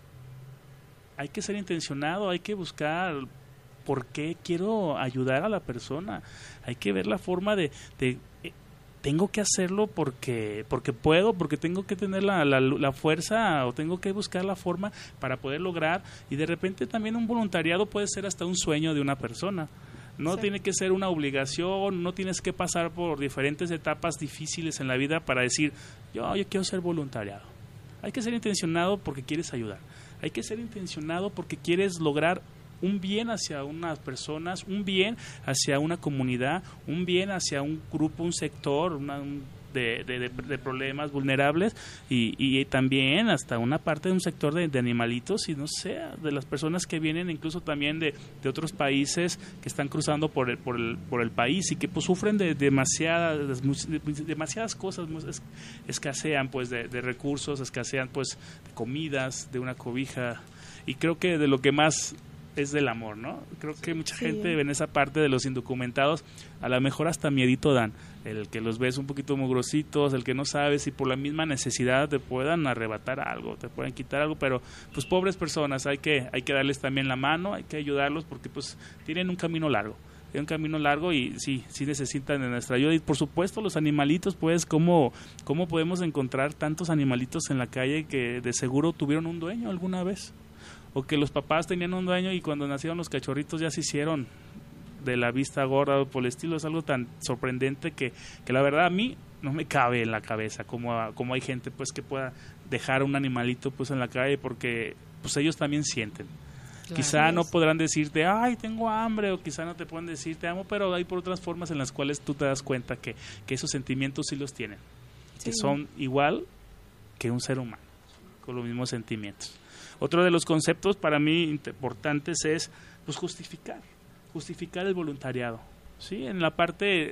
Hay que ser intencionado, hay que buscar por qué quiero ayudar a la persona. Hay que ver la forma de, de eh, tengo que hacerlo porque porque puedo, porque tengo que tener la, la, la fuerza, o tengo que buscar la forma para poder lograr. Y de repente también un voluntariado puede ser hasta un sueño de una persona. No sí. Tiene que ser una obligación, no tienes que pasar por diferentes etapas difíciles en la vida para decir, yo, yo quiero ser voluntariado. Hay que ser intencionado porque quieres ayudar. Hay que ser intencionado porque quieres lograr un bien hacia unas personas, un bien hacia una comunidad, un bien hacia un grupo, un sector, una, un De, de, de problemas vulnerables, y, y también hasta una parte de un sector de, de animalitos, y no sé, de las personas que vienen incluso también de, de otros países que están cruzando por el, por el, por el país y que pues sufren de, de demasiadas de, de demasiadas cosas, es, escasean pues de, de recursos, escasean pues de comidas, de una cobija, y creo que de lo que más es del amor, ¿no? Creo que mucha sí. gente en esa parte de los indocumentados, a lo mejor hasta miedito dan, el que los ves un poquito mugrositos, el que no sabes si por la misma necesidad te puedan arrebatar algo, te puedan quitar algo, pero pues pobres personas, hay que hay que darles también la mano, hay que ayudarlos porque pues tienen un camino largo, tienen un camino largo y sí, sí necesitan de nuestra ayuda. Y por supuesto los animalitos, pues cómo, cómo podemos encontrar tantos animalitos en la calle que de seguro tuvieron un dueño alguna vez, o que los papás tenían un dueño y cuando nacieron los cachorritos ya se hicieron de la vista gorda o por el estilo. Es algo tan sorprendente que, que la verdad a mí no me cabe en la cabeza como, como hay gente pues que pueda dejar un animalito pues en la calle, porque pues ellos también sienten. Claro. Quizá no podrán decirte, ay, tengo hambre, o quizá no te pueden decir te amo, pero hay por otras formas en las cuales tú te das cuenta que, que esos sentimientos sí los tienen, sí. Que son igual que un ser humano, con los mismos sentimientos. Otro de los conceptos para mí importantes es pues justificar, justificar el voluntariado, ¿sí? En la parte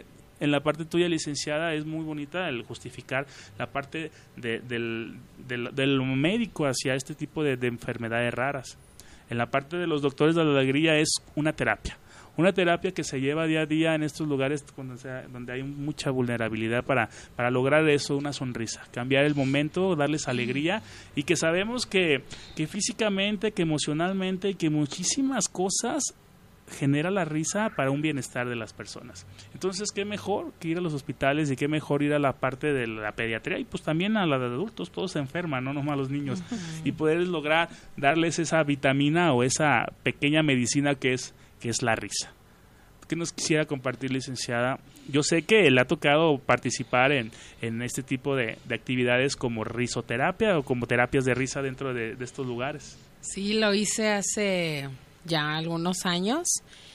en la parte tuya, licenciada, es muy bonita el justificar la parte de, del, del, del médico hacia este tipo de, de enfermedades raras. En la parte de los doctores de la alegría es una terapia. Una terapia que se lleva día a día en estos lugares donde, sea, donde hay mucha vulnerabilidad para, para lograr eso, una sonrisa, cambiar el momento, darles alegría, y que sabemos que, que físicamente, que emocionalmente y que muchísimas cosas genera la risa para un bienestar de las personas. Entonces, qué mejor que ir a los hospitales y qué mejor ir a la parte de la pediatría y pues también a la de adultos, todos se enferman, no nomás los niños, uh-huh. y poder lograr darles esa vitamina o esa pequeña medicina que es que es la risa. ¿Qué nos quisiera compartir, licenciada? Yo sé que le ha tocado participar en, en este tipo de, de actividades como risoterapia o como terapias de risa dentro de, de estos lugares. Sí, lo hice hace ya algunos años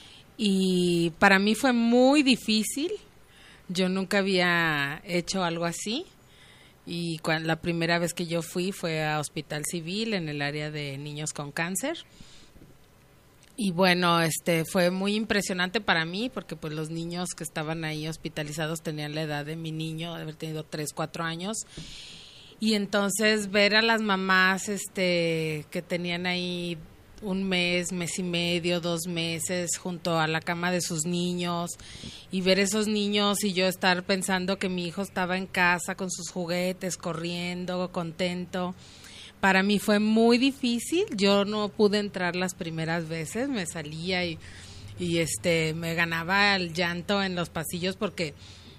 y para mí fue muy difícil. Yo nunca había hecho algo así y cuando, la primera vez que yo fui fue a Hospital Civil en el área de niños con cáncer. Y bueno, este fue muy impresionante para mí porque pues los niños que estaban ahí hospitalizados tenían la edad de mi niño, de haber tenido tres, cuatro años. Y entonces ver a las mamás este que tenían ahí un mes, mes y medio, dos meses junto a la cama de sus niños y ver esos niños y yo estar pensando que mi hijo estaba en casa con sus juguetes, corriendo, contento. Para mí fue muy difícil, yo no pude entrar las primeras veces, me salía y, y este me ganaba el llanto en los pasillos porque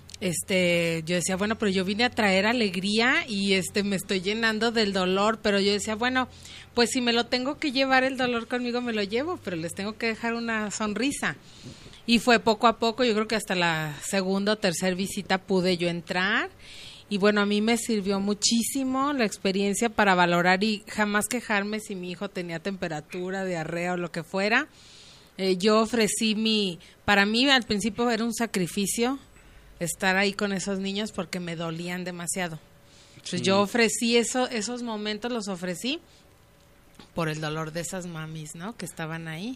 este yo decía, bueno, pero yo vine a traer alegría y este me estoy llenando del dolor, pero yo decía, bueno, pues si me lo tengo que llevar el dolor conmigo me lo llevo, pero les tengo que dejar una sonrisa. Y fue poco a poco, yo creo que hasta la segunda o tercera visita pude yo entrar. Y bueno, a mí me sirvió muchísimo la experiencia para valorar y jamás quejarme si mi hijo tenía temperatura, diarrea o lo que fuera. Eh, yo ofrecí mi... Para mí al principio era un sacrificio estar ahí con esos niños porque me dolían demasiado. Entonces sí. yo ofrecí eso, esos momentos, los ofrecí por el dolor de esas mamis, ¿no? Que estaban ahí.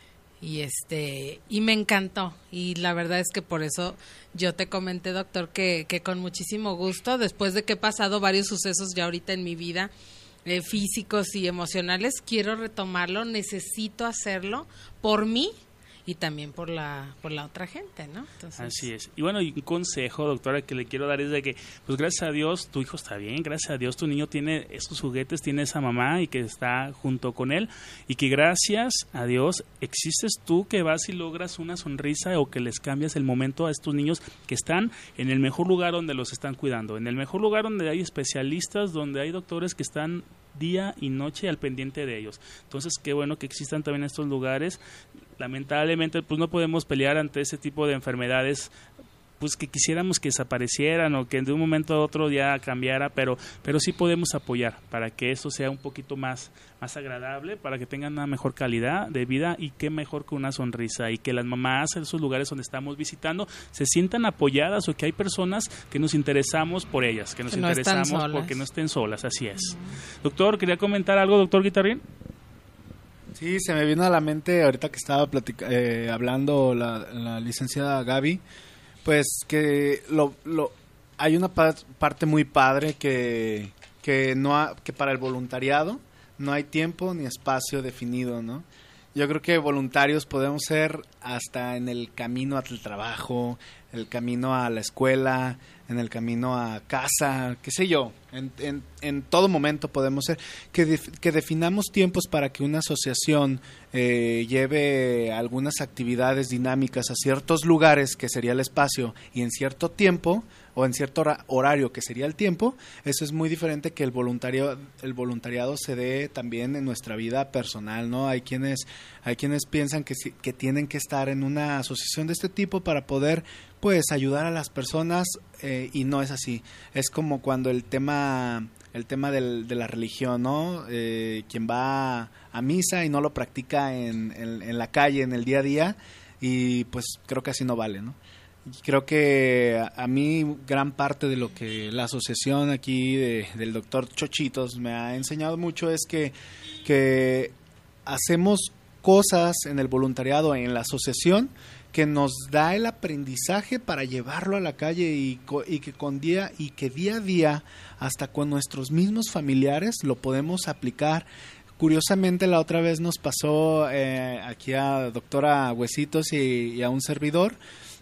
Y este y me encantó y la verdad es que por eso yo te comenté, doctor, que, que con muchísimo gusto, después de que he pasado varios sucesos ya ahorita en mi vida, eh, físicos y emocionales, quiero retomarlo, necesito hacerlo por mí y también por la por la otra gente, ¿no? Entonces... Así es. Y bueno, y un consejo, doctora, que le quiero dar es de que, pues gracias a Dios, tu hijo está bien, gracias a Dios tu niño tiene esos juguetes, tiene esa mamá y que está junto con él, y que gracias a Dios existes tú que vas y logras una sonrisa o que les cambias el momento a estos niños que están en el mejor lugar donde los están cuidando, en el mejor lugar donde hay especialistas, donde hay doctores que están día y noche al pendiente de ellos. Entonces, qué bueno que existan también estos lugares. Lamentablemente, pues no podemos pelear ante ese tipo de enfermedades, pues que quisiéramos que desaparecieran o que de un momento a otro ya cambiara, pero pero sí podemos apoyar para que eso sea un poquito más más agradable, para que tengan una mejor calidad de vida y qué mejor que una sonrisa y que las mamás en esos lugares donde estamos visitando se sientan apoyadas o que hay personas que nos interesamos por ellas, que nos que no interesamos porque no estén solas, así es. Uh-huh. Doctor, ¿quería comentar algo, doctor Guitarrín? Sí, se me vino a la mente ahorita que estaba platica- eh, hablando la, la licenciada Gaby, pues que lo, lo hay una pa- parte muy padre que que no ha, que para el voluntariado no hay tiempo ni espacio definido, ¿no? Yo creo que voluntarios podemos ser hasta en el camino al trabajo, el camino a la escuela, en el camino a casa, qué sé yo, en, en, en todo momento podemos ser, que, def, que definamos tiempos para que una asociación eh, lleve algunas actividades dinámicas a ciertos lugares, que sería el espacio, y en cierto tiempo, o en cierto horario, que sería el tiempo. Eso es muy diferente que el voluntario, el voluntariado se dé también en nuestra vida personal, ¿no? Hay quienes, hay quienes piensan que, que tienen que estar en una asociación de este tipo para poder, pues, ayudar a las personas, eh, y no es así. Es como cuando el tema, el tema del, de la religión, ¿no? Eh, quien va a misa y no lo practica en, en, en la calle, en el día a día, y pues creo que así no vale, ¿no? Creo que a, a mí gran parte de lo que la asociación aquí de, del doctor Chochitos me ha enseñado mucho es que, que hacemos cosas en el voluntariado, en la asociación, que nos da el aprendizaje para llevarlo a la calle y, co- y que con día y que día a día hasta con nuestros mismos familiares lo podemos aplicar. Curiosamente la otra vez nos pasó eh, aquí a doctora Huesitos y, y a un servidor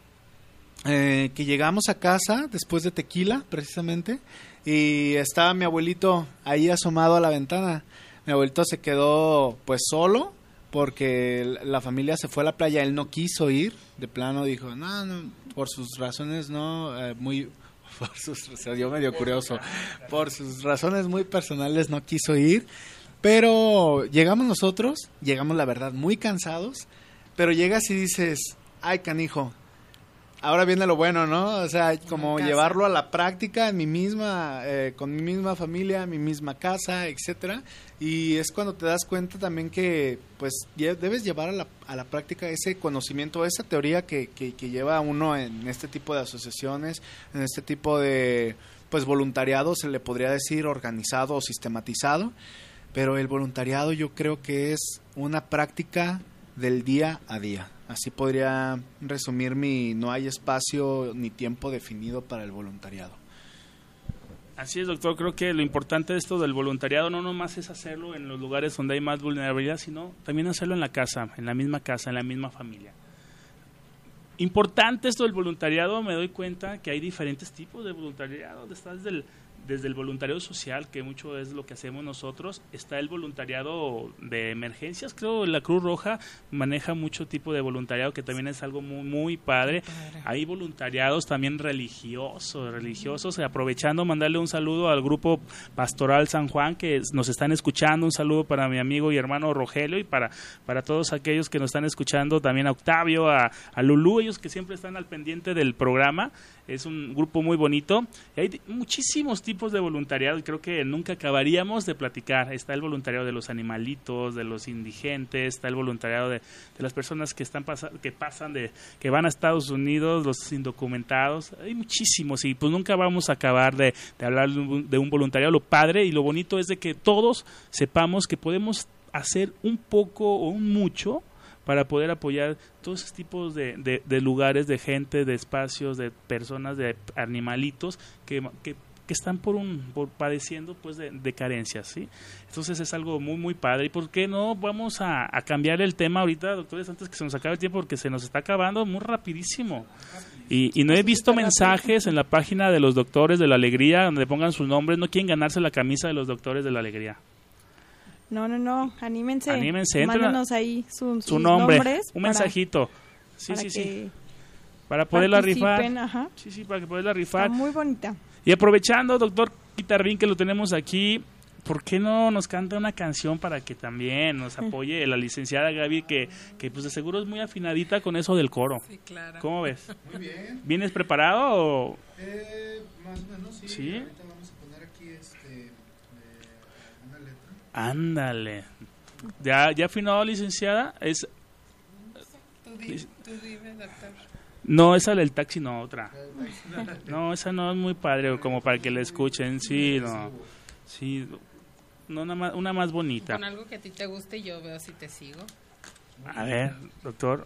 eh, que llegamos a casa después de tequila precisamente y estaba mi abuelito ahí asomado a la ventana. Mi abuelito se quedó pues solo porque la familia se fue a la playa, él no quiso ir, de plano dijo, no, no, por sus razones no, eh, muy, por sus, se dio medio curioso, por sus razones muy personales no quiso ir, pero llegamos nosotros, llegamos la verdad muy cansados, pero llegas y dices, ay canijo, ahora viene lo bueno, ¿no? O sea, como casa. llevarlo a la práctica en mi misma, eh, con mi misma familia, mi misma casa, etcétera. Y es cuando te das cuenta también que, pues, lle- debes llevar a la, a la práctica ese conocimiento, esa teoría que, que, que lleva uno en este tipo de asociaciones, en este tipo de, pues, voluntariado, se le podría decir organizado o sistematizado. Pero el voluntariado yo creo que es una práctica del día a día. Así podría resumir mi no hay espacio ni tiempo definido para el voluntariado. Así es, doctor. Creo que lo importante de esto del voluntariado no nomás es hacerlo en los lugares donde hay más vulnerabilidad, sino también hacerlo en la casa, en la misma casa, en la misma familia. Importante esto del voluntariado, me doy cuenta que hay diferentes tipos de voluntariado. Está desde el, desde el voluntariado social, que mucho es lo que hacemos nosotros, está el voluntariado de emergencias. Creo que la Cruz Roja maneja mucho tipo de voluntariado, que también es algo muy, muy padre. Padre. Hay voluntariados también religiosos, religiosos, aprovechando mandarle un saludo al grupo Pastoral San Juan que nos están escuchando, un saludo para mi amigo y hermano Rogelio y para, para todos aquellos que nos están escuchando, también a Octavio, a, a Lulú, ellos que siempre están al pendiente del programa. Es un grupo muy bonito y hay muchísimos tipos de voluntariado y creo que nunca acabaríamos de platicar. Está el voluntariado de los animalitos, de los indigentes, está el voluntariado de, de las personas que están pasa, que pasan de que van a Estados Unidos, los indocumentados. Hay muchísimos y pues nunca vamos a acabar de, de hablar de un, de un voluntariado. Lo padre y lo bonito es de que todos sepamos que podemos hacer un poco o un mucho para poder apoyar todos esos tipos de, de, de lugares, de gente, de espacios, de personas, de animalitos que, que, que están por un por padeciendo pues de, de carencias, ¿sí? Entonces es algo muy muy padre. ¿Y por qué no vamos a, a cambiar el tema ahorita, doctores, antes que se nos acabe el tiempo, porque se nos está acabando muy rapidísimo? Y, y no he visto mensajes en la página de los Doctores de la Alegría donde pongan sus nombres. No quieren ganarse la camisa de los Doctores de la Alegría. No, no, no, anímense. Anímense, entren a- Mándenos ahí su, sus Su nombre, nombres. un para- mensajito. Sí, para sí, sí. que Para poderla rifar. participen, ajá. Sí, sí, para que poderla Está rifar. muy bonita. Y aprovechando, doctor Guitarrín, que lo tenemos aquí, ¿por qué no nos canta una canción para que también nos apoye la licenciada Gaby, que, que pues de seguro es muy afinadita con eso del coro? Sí, claro. ¿Cómo ves? Muy bien. ¿Vienes preparado o...? Eh, más o menos, sí. ¿Sí? Ahorita vamos a poner aquí este, eh, una letra. Ándale. ¿Ya, ya afinado, licenciada? Es... Tú, di- tú dime, doctor. No, esa del taxi, no, otra. No, esa no es muy padre, como para que la escuchen, sí, no. Sí, no, una más, una más bonita. Con algo que a ti te guste y yo veo si te sigo. A ver, doctor.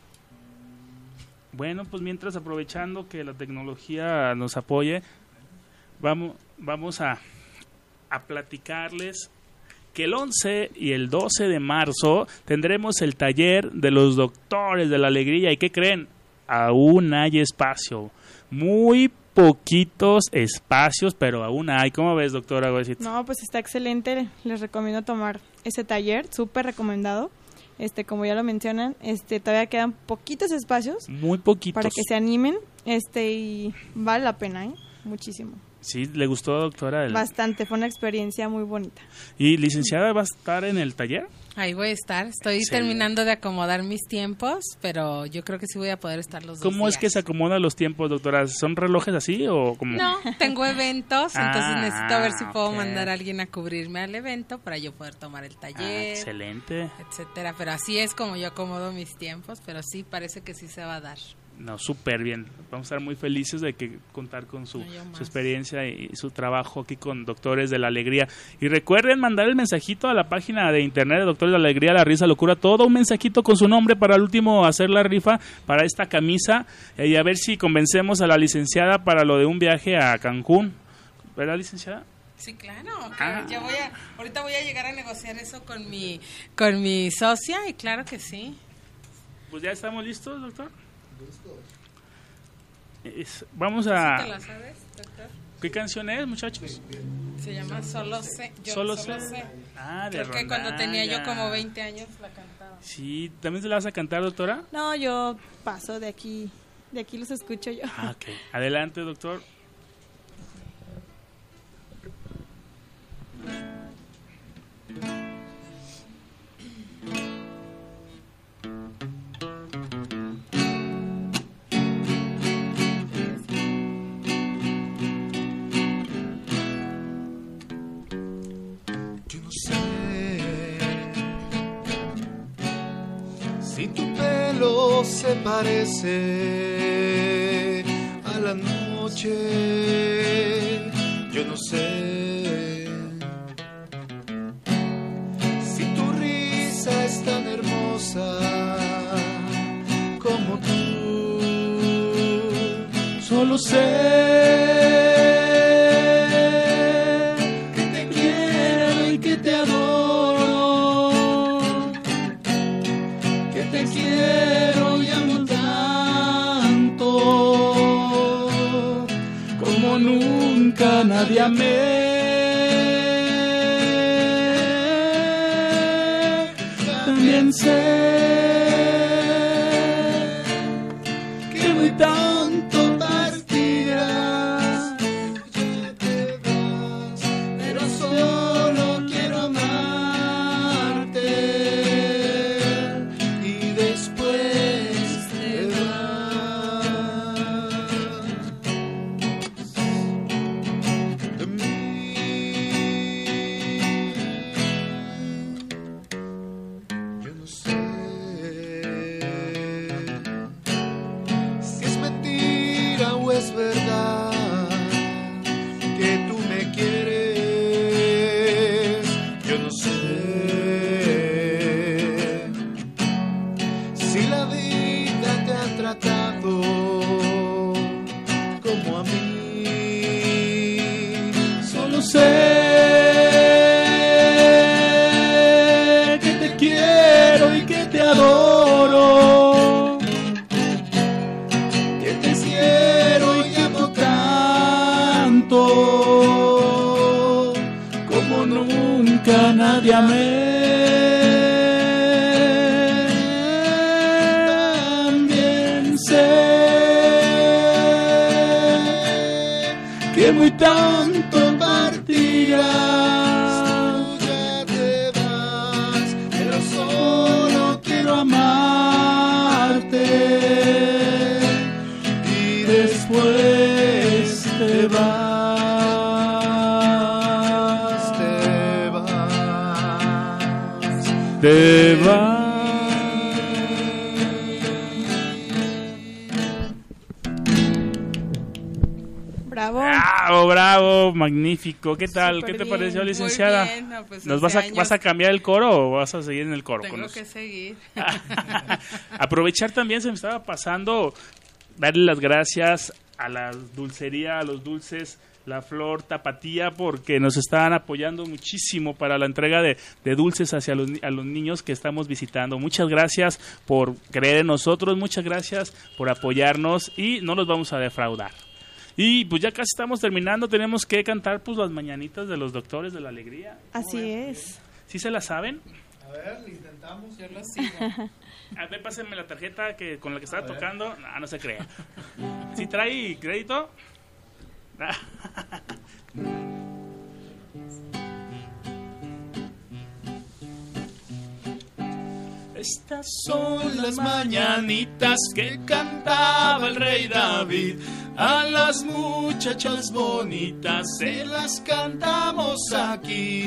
Bueno, pues mientras, aprovechando que la tecnología nos apoye, vamos, vamos a, a platicarles que el once y el doce de marzo tendremos el taller de los Doctores de la Alegría. ¿Y qué creen? Aún hay espacio. Muy poquitos espacios, pero aún hay. ¿Cómo ves, doctora Huesito? No, pues está excelente. Les recomiendo tomar ese taller, súper recomendado. Este, como ya lo mencionan, este, todavía quedan poquitos espacios Muy poquitos. para que se animen, este, y vale la pena, ¿eh? Muchísimo. Sí, ¿le gustó, doctora? El... Bastante, fue una experiencia muy bonita. ¿Y licenciada va a estar en el taller? Ahí voy a estar. Estoy Excelente. terminando de acomodar mis tiempos, pero yo creo que sí voy a poder estar los dos ¿Cómo es días. que se acomodan los tiempos, doctora? ¿Son relojes así o como...? No, tengo eventos, entonces Ah, necesito ver si puedo ok. mandar a alguien a cubrirme al evento para yo poder tomar el Ah, taller, excelente. etcétera. Pero así es como yo acomodo mis tiempos, pero sí parece que sí se va a dar. No, súper bien. Vamos a estar muy felices de que contar con su, su experiencia y su trabajo aquí con Doctores de la Alegría. Y recuerden mandar el mensajito a la página de internet de Doctores de la Alegría, La Risa Locura, todo un mensajito con su nombre para el último hacer la rifa para esta camisa eh, y a ver si convencemos a la licenciada para lo de un viaje a Cancún. ¿Verdad, licenciada? Sí, claro. Ah. Yo voy a, ahorita voy a llegar a negociar eso con mi, con mi socia y claro que sí. Pues ya estamos listos, doctor. Es, vamos a... ¿Te la sabes, doctor? ¿Qué canción es, muchachos? Se llama Solo sé. Yo Solo, solo sé. sé. Ah, de Creo que cuando Rondalla. tenía yo como veinte años la cantaba. Sí, ¿también se la vas a cantar, doctora? No, yo paso de aquí, de aquí los escucho yo. Ah, ok. Adelante, doctor. Yo no sé si tu pelo se parece a la noche. Yo no sé si tu risa es tan hermosa como tú. Solo sé que te adoro, que te quiero y amo tanto como nunca nadie amé. También sé que muy tanto partirás, ya te vas, pero solo quiero amarte y después te vas de mí. Yo no sé si es mentira o es verdad que tú me quieres. Yo no sé si la vida te ha tratado como a mí. Solo sé que te quiero y que te adoro, que te quiero y amo tanto como nunca nadie amé. También sé que muy tanto partirás, tú ya te vas, pero solo quiero amarte y después te vas, te vas, Te va. Bravo. Bravo, bravo, magnífico. ¿Qué tal? Súper ¿Qué te bien. pareció, Muy licenciada? bien, no, pues ¿Nos hace vas a, años vas a cambiar el coro o vas a seguir en el coro? con Tengo nos- que seguir. Aprovechar también, se me estaba pasando, darle las gracias a la dulcería, a los dulces, La Flor Tapatía, porque nos están apoyando muchísimo para la entrega de, de dulces hacia los, ni- a los niños que estamos visitando. Muchas gracias por creer en nosotros, muchas gracias por apoyarnos y no los vamos a defraudar. Y pues ya casi estamos terminando, tenemos que cantar pues las mañanitas de los Doctores de la Alegría. Así es. ¿Sí se las saben? A ver, le intentamos. Yo lo sigo. A ver, pásenme la tarjeta que con la que estaba tocando. No, no se crea. ¿Sí trae crédito? Estas son las mañanitas que cantaba el rey David. A las muchachas bonitas se las cantamos aquí.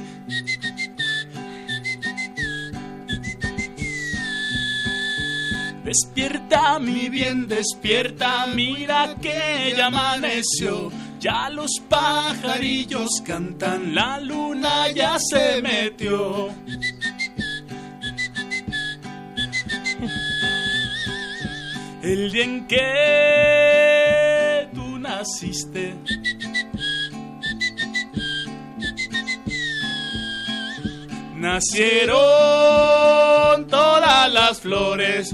Despierta, mi bien, despierta, mira que ya amaneció. Ya los pajarillos cantan, la luna ya se metió. El día en que tú naciste, nacieron todas las flores,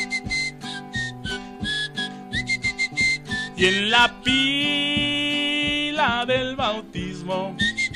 y en la pila del bautismo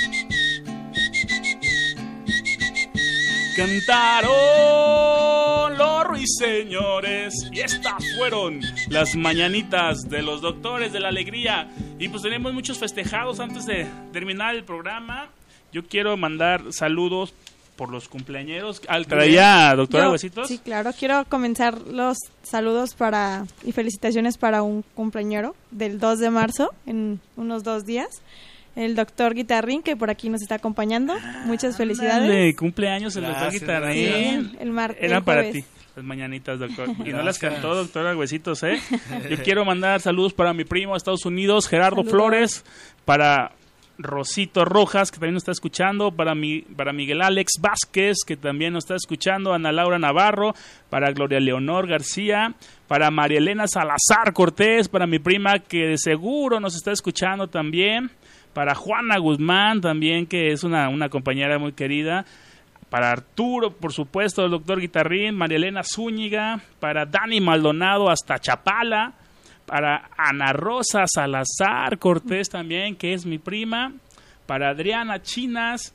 cantaron los ruiseñores. Y estas fueron las mañanitas de los doctores de la alegría. Y pues tenemos muchos festejados antes de terminar el programa. Yo quiero mandar saludos por los cumpleañeros. ¿Al traía, doctora Yo, Huesitos? Sí, claro. Quiero comenzar los saludos para y felicitaciones para un cumpleañero del dos de marzo, en unos dos días. El doctor Guitarrín, que por aquí nos está acompañando. Muchas felicidades. Dale, cumpleaños el Gracias, doctor Guitarrín. Sí, el mar- Eran el para jueves. ti las mañanitas, doctor. Y no Gracias. las cantó, doctora Huesitos, ¿eh? Yo quiero mandar saludos para mi primo a Estados Unidos, Gerardo Saludos. Flores, para Rosito Rojas, que también nos está escuchando, para mi, para Miguel Alex Vázquez, que también nos está escuchando, Ana Laura Navarro, para Gloria Leonor García, para María Elena Salazar Cortés, para mi prima, que de seguro nos está escuchando también, para Juana Guzmán también, que es una, una compañera muy querida, para Arturo, por supuesto, el doctor Guitarrín, María Elena Zúñiga, para Dani Maldonado hasta Chapala, para Ana Rosa Salazar Cortés también, que es mi prima, para Adriana Chinas,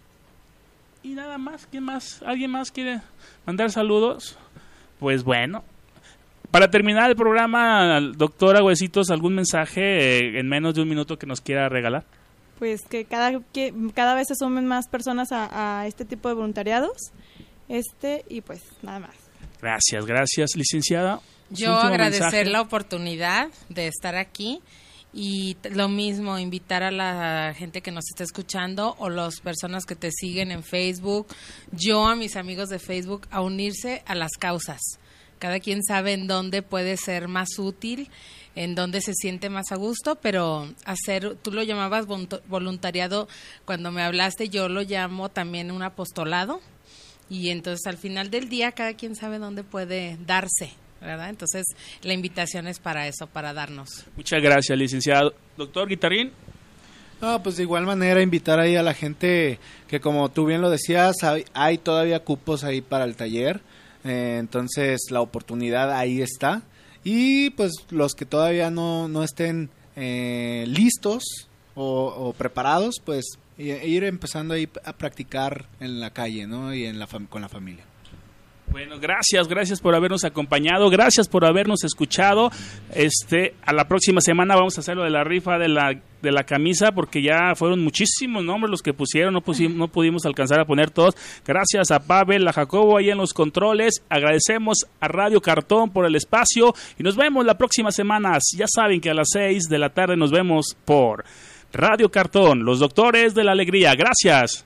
y nada más. ¿Quién más? ¿Alguien más quiere mandar saludos? Pues bueno, para terminar el programa, doctora Huesitos, ¿algún mensaje eh, en menos de un minuto que nos quiera regalar? Pues que cada que cada vez se sumen más personas a, a este tipo de voluntariados. Este y pues nada más. Gracias, gracias, licenciada. Su Yo último agradecer mensaje. la oportunidad de estar aquí y t- lo mismo, invitar a la gente que nos está escuchando o las personas que te siguen en Facebook, yo a mis amigos de Facebook, a unirse a las causas. Cada quien sabe en dónde puede ser más útil, en dónde se siente más a gusto, pero hacer, tú lo llamabas volunto- voluntariado cuando me hablaste, yo lo llamo también un apostolado, y entonces al final del día cada quien sabe dónde puede darse, ¿verdad? Entonces la invitación es para eso, para darnos. Muchas gracias, licenciado. Doctor Guitarrín. No, pues de igual manera invitar ahí a la gente que, como tú bien lo decías, hay, hay todavía cupos ahí para el taller, eh, entonces la oportunidad ahí está. Y pues los que todavía no, no estén eh, listos o, o preparados, pues i- ir empezando ahí a practicar en la calle, ¿no? Y en la fam- con la familia. Bueno, gracias, gracias por habernos acompañado, gracias por habernos escuchado. Este, a la próxima semana vamos a hacer lo de la rifa de la de la camisa, porque ya fueron muchísimos nombres los que pusieron, no pusimos, no pudimos alcanzar a poner todos. Gracias a Pavel, a Jacobo ahí en los controles. Agradecemos a Radio Cartón por el espacio y nos vemos la próxima semana. Ya saben que a las seis de la tarde nos vemos por Radio Cartón, los doctores de la alegría. Gracias.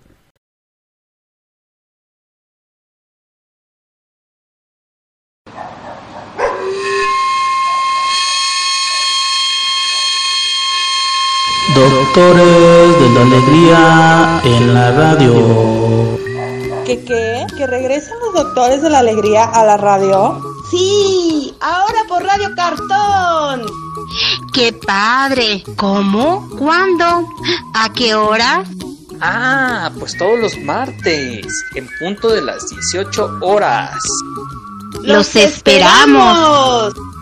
Doctores de la alegría en la radio. ¿Qué qué? ¿Que regresen los doctores de la alegría a la radio? Sí, ahora por Radio Cartón. ¡Qué padre! ¿Cómo? ¿Cuándo? ¿A qué hora? Ah, pues todos los martes, en punto de las dieciocho horas. ¡Los esperamos!